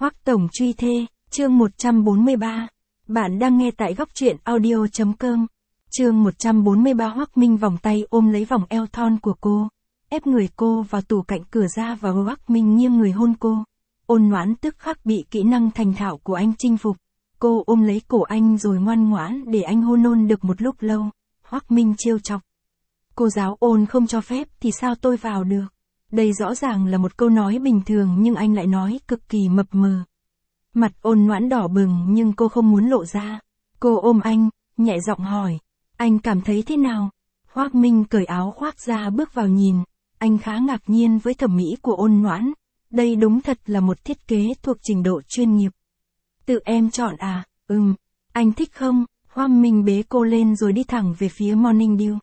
Hoắc Tổng truy thê, chương 143. Bạn đang nghe tại góc truyện audio.com. Chương 143. Hoắc Minh vòng tay ôm lấy vòng eo thon của cô, ép người cô vào tủ cạnh cửa ra và Hoắc Minh nghiêng người hôn cô. Ôn Noãn tức khắc bị kỹ năng thành thạo của anh chinh phục. Cô ôm lấy cổ anh rồi ngoan ngoãn để anh hôn nôn được một lúc lâu. Hoắc Minh trêu chọc. Cô giáo ôn không cho phép thì sao tôi vào được? Đây rõ ràng là một câu nói bình thường nhưng anh lại nói cực kỳ mập mờ. Mặt Ôn Noãn đỏ bừng nhưng cô không muốn lộ ra. Cô ôm anh, nhẹ giọng hỏi, anh cảm thấy thế nào? Hoắc Minh cởi áo khoác ra bước vào nhìn, anh khá ngạc nhiên với thẩm mỹ của Ôn Noãn. Đây đúng thật là một thiết kế thuộc trình độ chuyên nghiệp. Tự em chọn à? Anh thích không? Hoắc Minh bế cô lên rồi đi thẳng về phía Morning Dew.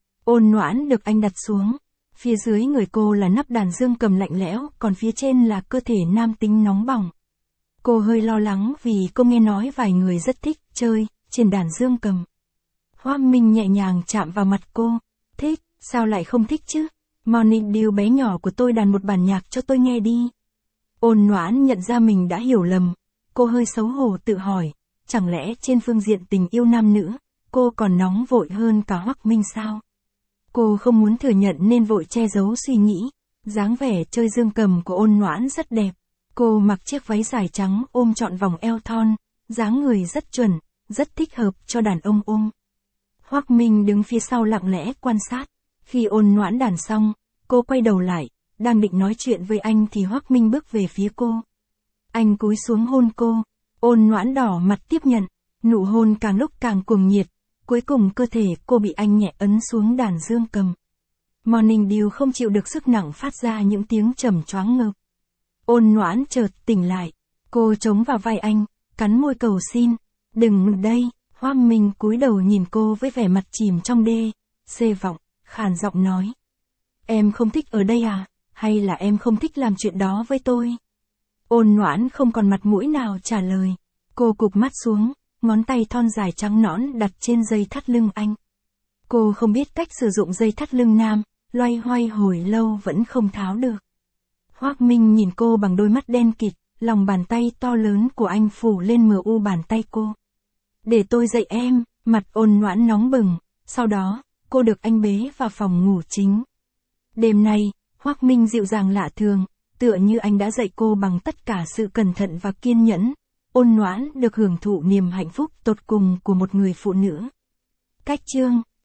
Ôn Noãn được anh đặt xuống. Phía dưới người cô là nắp đàn dương cầm lạnh lẽo, còn phía trên là cơ thể nam tính nóng bỏng. Cô hơi lo lắng vì cô nghe nói vài người rất thích chơi trên đàn dương cầm. Hoắc Minh nhẹ nhàng chạm vào mặt cô. Thích, sao lại không thích chứ? Morning Dew bé nhỏ của tôi đàn một bản nhạc cho tôi nghe đi. Ôn Noãn nhận ra mình đã hiểu lầm. Cô hơi xấu hổ tự hỏi, chẳng lẽ trên phương diện tình yêu nam nữ, cô còn nóng vội hơn cả Hoắc Minh sao? Cô không muốn thừa nhận nên vội che giấu suy nghĩ. Dáng vẻ chơi dương cầm của Ôn Noãn rất đẹp. Cô mặc chiếc váy dài trắng ôm trọn vòng eo thon, dáng người rất chuẩn, rất thích hợp cho đàn ông ôm. Hoắc Minh đứng phía sau lặng lẽ quan sát. Khi Ôn Noãn đàn xong, cô quay đầu lại, đang định nói chuyện với anh thì Hoắc Minh bước về phía cô. Anh cúi xuống hôn cô, Ôn Noãn đỏ mặt tiếp nhận, nụ hôn càng lúc càng cuồng nhiệt. Cuối cùng cơ thể cô bị anh nhẹ ấn xuống đàn dương cầm. Morning Dew không chịu được sức nặng phát ra những tiếng trầm choáng ngợp. Ôn Noãn chợt tỉnh lại. Cô chống vào vai anh, cắn môi cầu xin. Đừng đây. Hoắc Minh cúi đầu nhìn cô với vẻ mặt chìm trong xê vọng, khàn giọng nói. Em không thích ở đây à? Hay là em không thích làm chuyện đó với tôi? Ôn Noãn không còn mặt mũi nào trả lời. Cô cụp mắt xuống. Ngón tay thon dài trắng nõn đặt trên dây thắt lưng anh. Cô không biết cách sử dụng dây thắt lưng nam, loay hoay hồi lâu vẫn không tháo được. Hoắc Minh nhìn cô bằng đôi mắt đen kịt, lòng bàn tay to lớn của anh phủ lên mờ u bàn tay cô. Để tôi dạy em, mặt Ôn Noãn nóng bừng, sau đó, cô được anh bế vào phòng ngủ chính. Đêm nay, Hoắc Minh dịu dàng lạ thường, tựa như anh đã dạy cô bằng tất cả sự cẩn thận và kiên nhẫn. Ôn Noãn được hưởng thụ niềm hạnh phúc tột cùng của một người phụ nữ. Cách chương